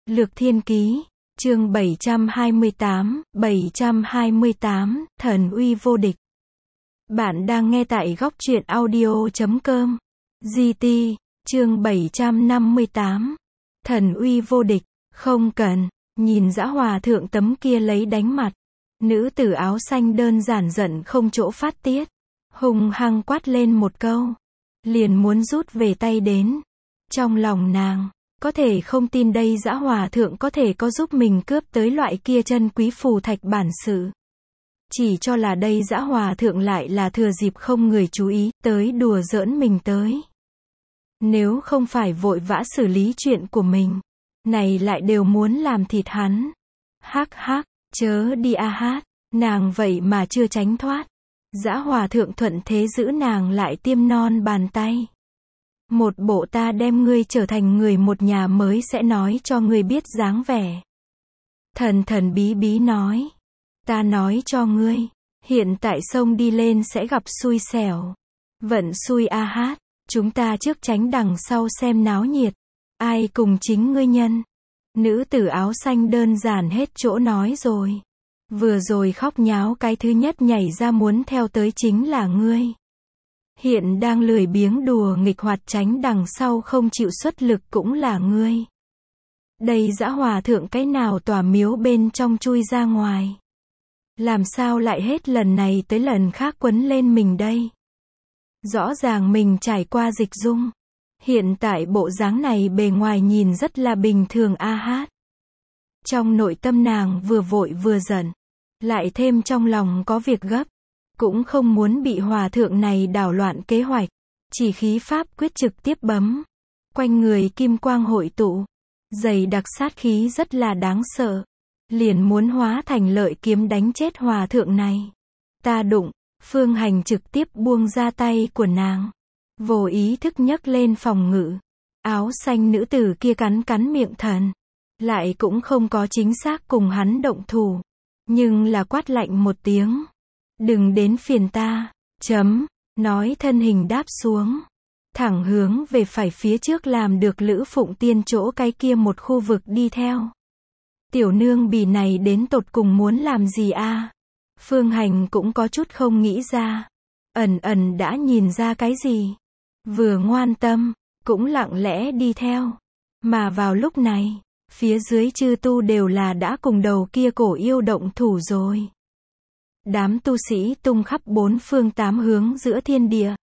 Lược Thiên Ký, chương 728, Thần uy vô địch. Bạn đang nghe tại góc truyện audio.com. GT, chương 758. Thần uy vô địch, không cần, nhìn Dã Hòa Thượng tấm kia lấy đánh mặt. Nữ tử áo xanh đơn giản giận không chỗ phát tiết. Hung hăng quát lên một câu. Liền muốn rút về tay đến. Trong lòng nàng, có thể không tin đây Dã Hòa Thượng có thể có giúp mình cướp tới loại kia chân quý phù thạch bản sự. Chỉ cho là đây Dã Hòa Thượng lại là thừa dịp không người chú ý, tới đùa giỡn mình tới. Nếu không phải vội vã xử lý chuyện của mình, này lại đều muốn làm thịt hắn. Hắc hắc, chớ đi a hát, nàng vậy mà chưa tránh thoát. Dã Hòa Thượng thuận thế giữ nàng lại tiêm non bàn tay. Một bộ ta đem ngươi trở thành người một nhà mới sẽ nói cho ngươi biết dáng vẻ. Thần thần bí bí nói. Ta nói cho ngươi, hiện tại sông đi lên sẽ gặp xui xẻo. Vận xui a hát, chúng ta trước tránh đằng sau xem náo nhiệt. Ai cùng chính ngươi nhân. Nữ tử áo xanh đơn giản hết chỗ nói rồi. Vừa rồi khóc nháo cái thứ nhất nhảy ra muốn theo tới chính là ngươi. Hiện đang lười biếng đùa nghịch hoạt tránh đằng sau không chịu xuất lực cũng là ngươi. Đây Dã Hòa Thượng cái nào tòa miếu bên trong chui ra ngoài. Làm sao lại hết lần này tới lần khác quấn lên mình đây. Rõ ràng mình trải qua dịch dung. Hiện tại bộ dáng này bề ngoài nhìn rất là bình thường a hát. Trong nội tâm nàng vừa vội vừa giận. Lại thêm trong lòng có việc gấp. Cũng không muốn bị hòa thượng này đảo loạn kế hoạch. Chỉ khí pháp quyết trực tiếp bấm. Quanh người kim quang hội tụ. Dày đặc sát khí rất là đáng sợ. Liền muốn hóa thành lợi kiếm đánh chết hòa thượng này. Ta đụng, Phương Hành trực tiếp buông ra tay của nàng. Vô ý thức nhấc lên phòng ngự. Áo xanh nữ tử kia cắn cắn miệng thần. Lại cũng không có chính xác cùng hắn động thủ. Nhưng là quát lạnh một tiếng. Đừng đến phiền ta, nói thân hình đáp xuống. Thẳng hướng về phải phía trước làm được Lữ Phụng Tiên chỗ cái kia một khu vực đi theo. Tiểu nương bỉ này đến tột cùng muốn làm gì a? Phương Hành cũng có chút không nghĩ ra. Ẩn đã nhìn ra cái gì. Vừa ngoan tâm, cũng lặng lẽ đi theo. Mà vào lúc này, phía dưới chư tu đều là đã cùng đầu kia cổ yêu động thủ rồi. Đám tu sĩ tung khắp bốn phương tám hướng giữa thiên địa.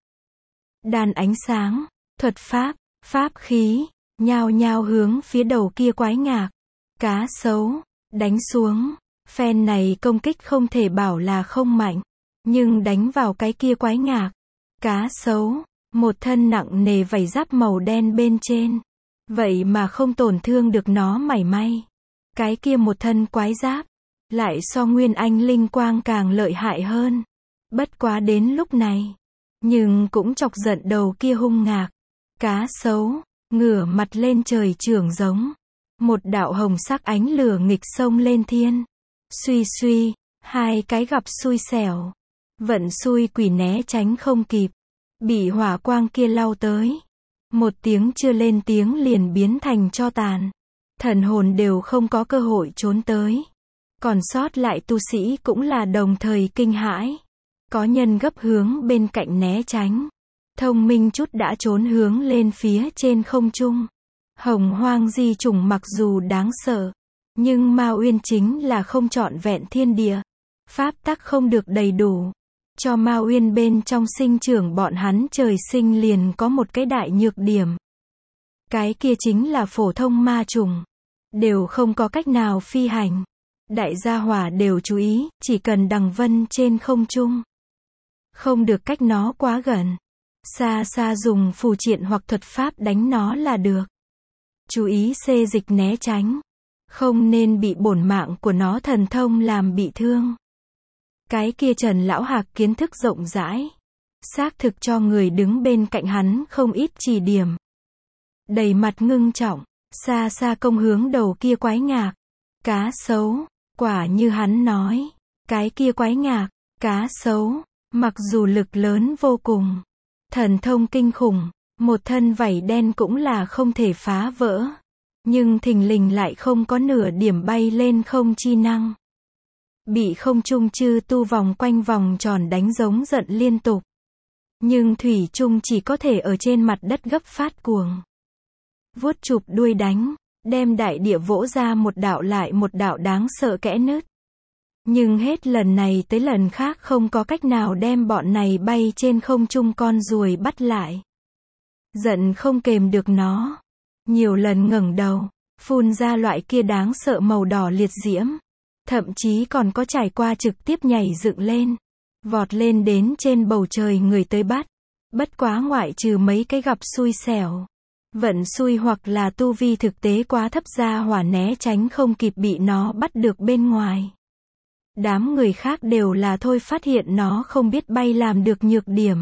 Đàn ánh sáng, thuật pháp, pháp khí, nhao nhao hướng phía đầu kia quái ngạc. Cá sấu, đánh xuống. Phen này công kích không thể bảo là không mạnh. Nhưng đánh vào cái kia quái ngạc. Cá sấu, một thân nặng nề vảy giáp màu đen bên trên. Vậy mà không tổn thương được nó mảy may. Cái kia một thân quái giáp. Lại so Nguyên Anh linh quang càng lợi hại hơn. Bất quá đến lúc này. Nhưng cũng chọc giận đầu kia hung ngạc. Cá sấu, ngửa mặt lên trời trưởng giống. Một đạo hồng sắc ánh lửa nghịch sông lên thiên. Suy suy, hai cái gặp xui xẻo. Vận xui quỷ né tránh không kịp. Bị hỏa quang kia lao tới. Một tiếng chưa lên tiếng liền biến thành tro tàn. Thần hồn đều không có cơ hội trốn tới. Còn sót lại tu sĩ cũng là đồng thời kinh hãi. Có nhân gấp hướng bên cạnh né tránh. Thông minh chút đã trốn hướng lên phía trên không trung. Hồng hoang di trùng mặc dù đáng sợ. Nhưng Ma Uyên chính là không trọn vẹn thiên địa. Pháp tắc không được đầy đủ. Cho Ma Uyên bên trong sinh trưởng bọn hắn trời sinh liền có một cái đại nhược điểm. Cái kia chính là phổ thông ma trùng. Đều không có cách nào phi hành. Đại gia hỏa đều chú ý, chỉ cần đằng vân trên không trung. Không được cách nó quá gần. Xa xa dùng phù triện hoặc thuật pháp đánh nó là được. Chú ý xê dịch né tránh. Không nên bị bổn mạng của nó thần thông làm bị thương. Cái kia Trần Lão Hạc kiến thức rộng rãi. Xác thực cho người đứng bên cạnh hắn không ít chỉ điểm. Đầy mặt ngưng trọng, xa xa công hướng đầu kia quái ngạc. Cá sấu. Quả như hắn nói, cái kia quái ngạc, cá sấu, mặc dù lực lớn vô cùng, thần thông kinh khủng, một thân vảy đen cũng là không thể phá vỡ. nhưng thình lình lại không có nửa điểm bay lên không chi năng. Bị không trung chư tu vòng quanh vòng tròn đánh giống giận liên tục. Nhưng thủy chung chỉ có thể ở trên mặt đất gấp phát cuồng. Vuốt chụp đuôi đánh, đem đại địa vỗ ra một đạo lại một đạo đáng sợ kẽ nứt. Nhưng hết lần này tới lần khác không có cách nào đem bọn này bay trên không trung con ruồi bắt lại. Giận không kềm được nó. Nhiều lần ngẩng đầu, phun ra loại kia đáng sợ màu đỏ liệt diễm. Thậm chí còn có trải qua trực tiếp nhảy dựng lên. Vọt lên đến trên bầu trời người tới bắt. Bất quá ngoại trừ mấy cái gặp xui xẻo. Vận xui hoặc là tu vi thực tế quá thấp ra hỏa né tránh không kịp bị nó bắt được bên ngoài. Đám người khác đều là thôi phát hiện nó không biết bay làm được nhược điểm.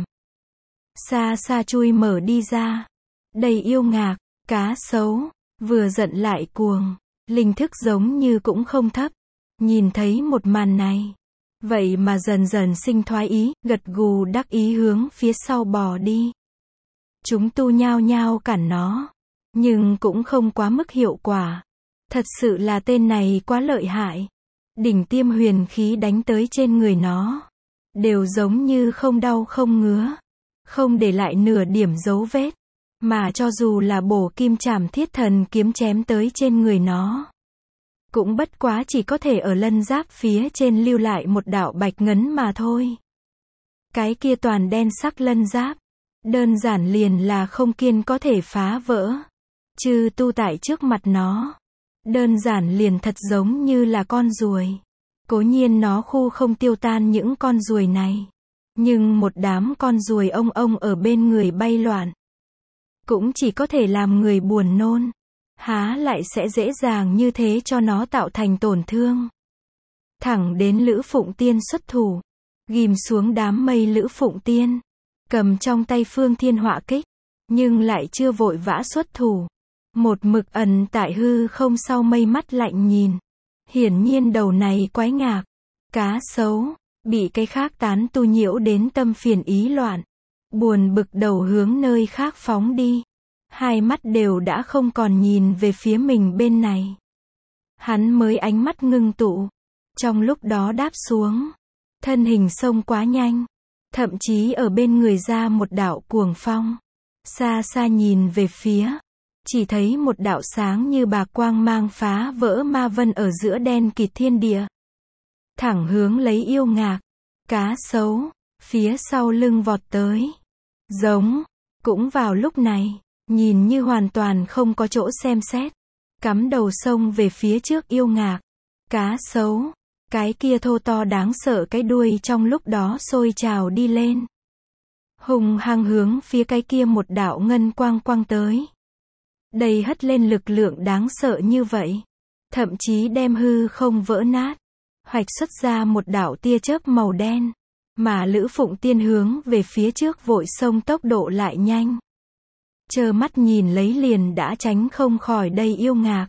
Xa xa chui mở đi ra. Đầy yêu ngạc, cá sấu, vừa giận lại cuồng. Linh thức giống như cũng không thấp. Nhìn thấy một màn này. Vậy mà dần dần sinh thoái ý, gật gù đắc ý hướng phía sau bò đi. Chúng tu nhao nhao cản nó. Nhưng cũng không quá mức hiệu quả. Thật sự là tên này quá lợi hại. Đỉnh tiêm huyền khí đánh tới trên người nó. Đều giống như không đau không ngứa. Không để lại nửa điểm dấu vết. Mà cho dù là bổ kim trảm thiết thần kiếm chém tới trên người nó. Cũng bất quá chỉ có thể ở lân giáp phía trên lưu lại một đạo bạch ngấn mà thôi. Cái kia toàn đen sắc lân giáp. Đơn giản liền là không kiên có thể phá vỡ. Chư tu tại trước mặt nó. Đơn giản liền thật giống như là con ruồi. Cố nhiên nó khu không tiêu tan những con ruồi này. Nhưng một đám con ruồi ông ở bên người bay loạn. Cũng chỉ có thể làm người buồn nôn. Há lại sẽ dễ dàng như thế cho nó tạo thành tổn thương. Thẳng đến Lữ Phụng Tiên xuất thủ. Ghim xuống đám mây Lữ Phụng Tiên. Cầm trong tay Phương Thiên Họa Kích. Nhưng lại chưa vội vã xuất thủ. Một mực ẩn tại hư không sau mây mắt lạnh nhìn. Hiển nhiên đầu này quái ngạc. Cá sấu. Bị cái khác tán tu nhiễu đến tâm phiền ý loạn. Buồn bực đầu hướng nơi khác phóng đi. Hai mắt đều đã không còn nhìn về phía mình bên này. Hắn mới ánh mắt ngưng tụ. Trong lúc đó đáp xuống. Thân hình xông quá nhanh. Thậm chí ở bên người ra một đạo cuồng phong. Xa xa nhìn về phía. Chỉ thấy một đạo sáng như bạc quang mang phá vỡ ma vân ở giữa đen kịt thiên địa. Thẳng hướng lấy yêu ngạc. Cá sấu. Phía sau lưng vọt tới. Giống. Cũng vào lúc này. Nhìn như hoàn toàn không có chỗ xem xét. Cắm đầu sông về phía trước yêu ngạc. Cá sấu. Cái kia thô to đáng sợ cái đuôi trong lúc đó sôi trào đi lên. Hùng hăng hướng phía cái kia một đạo ngân quang quang tới. Đầy hất lên lực lượng đáng sợ như vậy. Thậm chí đem hư không vỡ nát. Hoạch xuất ra một đạo tia chớp màu đen. Mà Lữ Phụng Tiên hướng về phía trước vội xông tốc độ lại nhanh. Chờ mắt nhìn lấy liền đã tránh không khỏi đây yêu ngạc.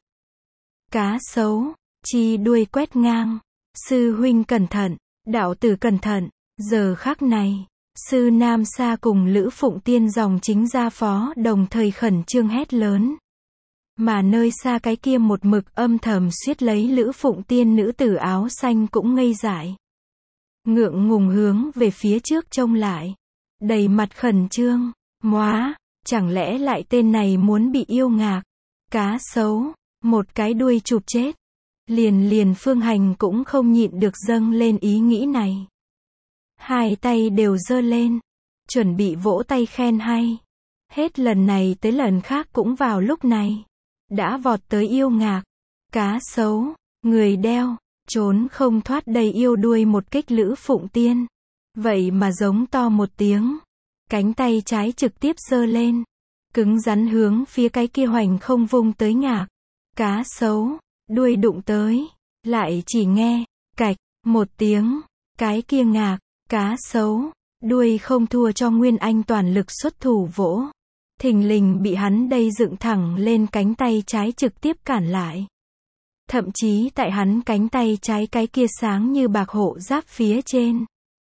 Cá sấu. Chi đuôi quét ngang. Sư huynh cẩn thận. Đạo tử cẩn thận. Giờ khắc này. Sư Nam Sa cùng Lữ Phụng Tiên dòng chính gia phó đồng thời khẩn trương hét lớn. Mà nơi xa cái kia một mực âm thầm suýt lấy Lữ Phụng Tiên nữ tử áo xanh cũng ngây dại. Ngượng ngùng hướng về phía trước trông lại. Đầy mặt khẩn trương. Móa, chẳng lẽ lại tên này muốn bị yêu ngạc. Cá sấu. Một cái đuôi chụp chết. Liền Phương Hành cũng không nhịn được dâng lên ý nghĩ này. Hai tay đều giơ lên. Chuẩn bị vỗ tay khen hay. Hết lần này tới lần khác cũng vào lúc này. Đã vọt tới yêu ngạc. Cá sấu. Người đeo. Trốn không thoát đầy yêu đuôi một kích Lữ Phụng Tiên. Vậy mà giống to một tiếng. Cánh tay trái trực tiếp giơ lên. Cứng rắn hướng phía cái kia hoành không vung tới ngạc. Cá sấu. Đuôi đụng tới. Lại chỉ nghe. Cạch. Một tiếng. Cái kia ngạc. Cá sấu. Đuôi không thua cho Nguyên Anh toàn lực xuất thủ vỗ. Thình lình bị hắn đây dựng thẳng lên cánh tay trái trực tiếp cản lại. Thậm chí tại hắn cánh tay trái cái kia sáng như bạc hộ giáp phía trên.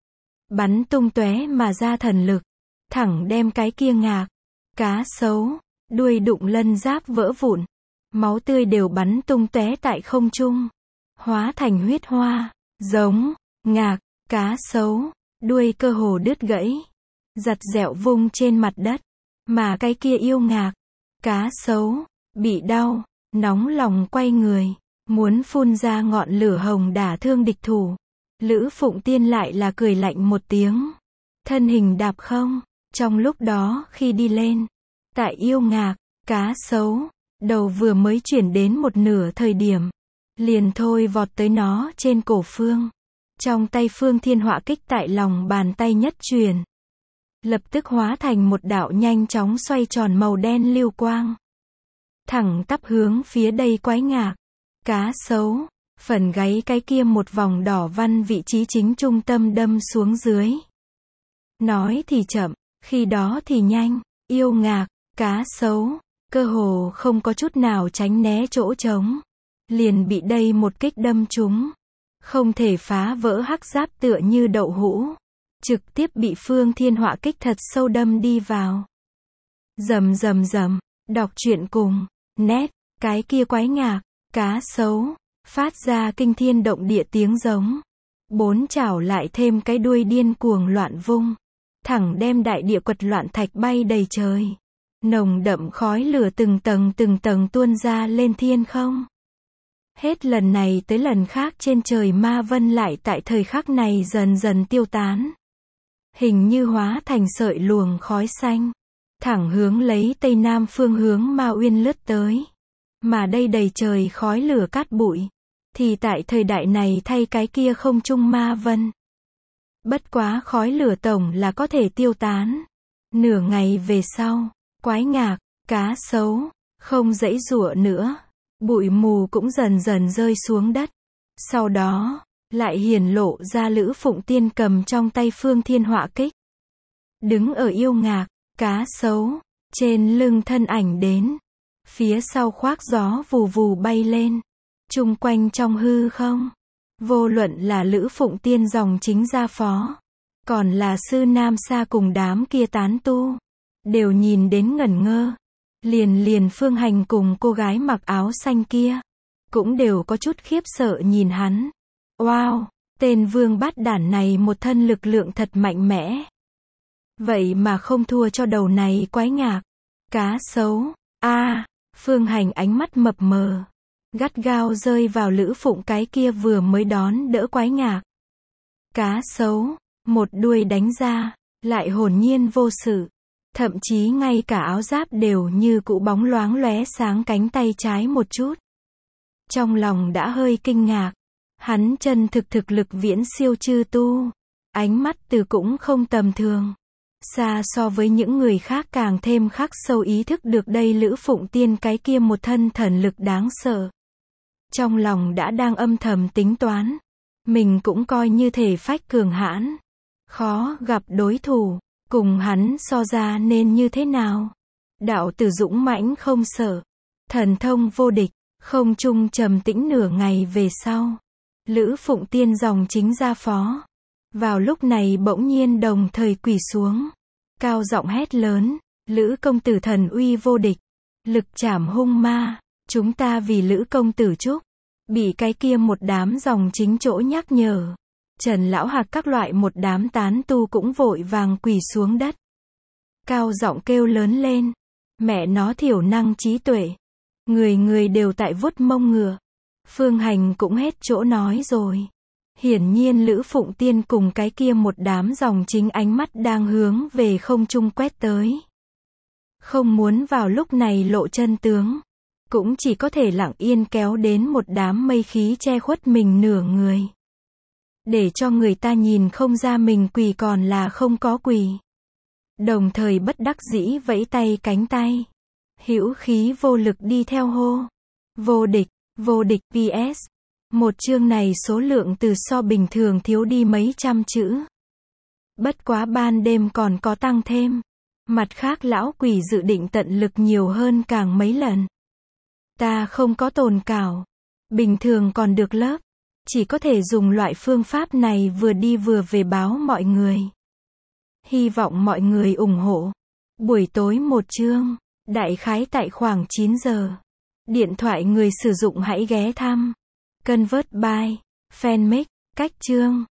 Bắn tung tóe mà ra thần lực. Thẳng đem cái kia ngạc. Cá sấu. Đuôi đụng lân giáp vỡ vụn. máu tươi đều bắn tung tóe tại không trung, hóa thành huyết hoa, giống, ngạc, cá sấu, đuôi cơ hồ đứt gãy, giặt dẹo vung trên mặt đất, mà cái kia yêu ngạc, cá sấu, bị đau, nóng lòng quay người, muốn phun ra ngọn lửa hồng đả thương địch thủ. Lữ Phụng Tiên lại là cười lạnh một tiếng, thân hình đạp không, trong lúc đó khi đi lên, tại yêu ngạc, cá sấu, đầu vừa mới chuyển đến một nửa thời điểm, liền thôi vọt tới nó trên cổ Phương. Trong tay Phương Thiên Họa kích tại lòng bàn tay nhất truyền, lập tức hóa thành một đạo nhanh chóng xoay tròn màu đen lưu quang, thẳng tắp hướng phía đây quái ngạc, cá sấu, phần gáy cái kia một vòng đỏ văn vị trí chính trung tâm đâm xuống dưới. Nói thì chậm, khi đó thì nhanh, yêu ngạc, cá sấu, cơ hồ không có chút nào tránh né chỗ trống, liền bị đây một kích đâm trúng, không thể phá vỡ hắc giáp tựa như đậu hũ, trực tiếp bị Phương Thiên Họa kích thật sâu đâm đi vào. Rầm rầm rầm, đọc truyện cùng, nét, cái kia quái ngạc, cá sấu, phát ra kinh thiên động địa tiếng giống, bốn chảo lại thêm cái đuôi điên cuồng loạn vung, thẳng đem đại địa quật loạn thạch bay đầy trời. Nồng đậm khói lửa từng tầng tuôn ra lên thiên không. Hết lần này tới lần khác trên trời ma vân lại tại thời khắc này dần dần tiêu tán. Hình như hóa thành sợi luồng khói xanh, thẳng hướng lấy tây nam phương hướng Ma Uyên lướt tới. Mà đây đầy trời khói lửa cát bụi, thì tại thời đại này thay cái kia không trung ma vân. Bất quá khói lửa tổng là có thể tiêu tán. Nửa ngày về sau, quái ngạc, cá sấu, không giãy giụa nữa. Bụi mù cũng dần dần rơi xuống đất. Sau đó, lại hiển lộ ra Lữ Phụng Tiên cầm trong tay Phương Thiên Họa kích. Đứng ở yêu ngạc, cá sấu, trên lưng thân ảnh đến. Phía sau khoác gió vù vù bay lên. Chung quanh trong hư không. Vô luận là Lữ Phụng Tiên dòng chính gia phó, còn là Sư Nam Sa cùng đám kia tán tu, đều nhìn đến ngẩn ngơ. Liền Phương Hành cùng cô gái mặc áo xanh kia, cũng đều có chút khiếp sợ nhìn hắn. Wow, tên vương bát đản này một thân lực lượng thật mạnh mẽ. Vậy mà không thua cho đầu này quái ngạc, cá sấu. Phương Hành ánh mắt mập mờ, gắt gao rơi vào Lữ Phụng cái kia vừa mới đón đỡ quái ngạc, cá sấu, một đuôi đánh ra, lại hồn nhiên vô sự. Thậm chí ngay cả áo giáp đều như cũ bóng loáng lóe sáng cánh tay trái một chút. Trong lòng đã hơi kinh ngạc, hắn chân thực lực viễn siêu chư tu, ánh mắt từ cũng không tầm thường. Xa so với những người khác càng thêm khắc sâu ý thức được đây Lữ Phụng Tiên cái kia một thân thần lực đáng sợ. Trong lòng đã đang âm thầm tính toán, mình cũng coi như thể phách cường hãn, khó gặp đối thủ. Cùng hắn so ra nên như thế nào? Đạo tử dũng mãnh không sợ, thần thông vô địch, không trung trầm tĩnh nửa ngày về sau. Lữ Phụng Tiên dòng chính gia phó. Vào lúc này bỗng nhiên đồng thời quỳ xuống. Cao giọng hét lớn, Lữ công tử thần uy vô địch. Lực trảm hung ma, chúng ta vì Lữ công tử chúc. Bị cái kia một đám dòng chính chỗ nhắc nhở. Trần Lão Hạc các loại một đám tán tu cũng vội vàng quỳ xuống đất. Cao giọng kêu lớn lên. Mẹ nó thiểu năng trí tuệ. Người đều tại vuốt mông ngựa. Phương Hành cũng hết chỗ nói rồi. Hiển nhiên Lữ Phụng Tiên cùng cái kia một đám dòng chính ánh mắt đang hướng về không trung quét tới. Không muốn vào lúc này lộ chân tướng. Cũng chỉ có thể lặng yên kéo đến một đám mây khí che khuất mình nửa người. Để cho người ta nhìn không ra mình quỳ còn là không có quỳ. Đồng thời bất đắc dĩ vẫy tay cánh tay. Hữu khí vô lực đi theo hô. Vô địch vs. Một chương này số lượng từ so bình thường thiếu đi mấy trăm chữ. Bất quá ban đêm còn có tăng thêm. Mặt khác lão quỷ dự định tận lực nhiều hơn càng mấy lần. Ta không có tồn cảo. Bình thường còn được lớp. Chỉ có thể dùng loại phương pháp này vừa đi vừa về báo mọi người. Hy vọng mọi người ủng hộ. Buổi tối một chương, đại khái tại khoảng 9 giờ. Điện thoại người sử dụng hãy ghé thăm. Convert by Fanmic. Cách chương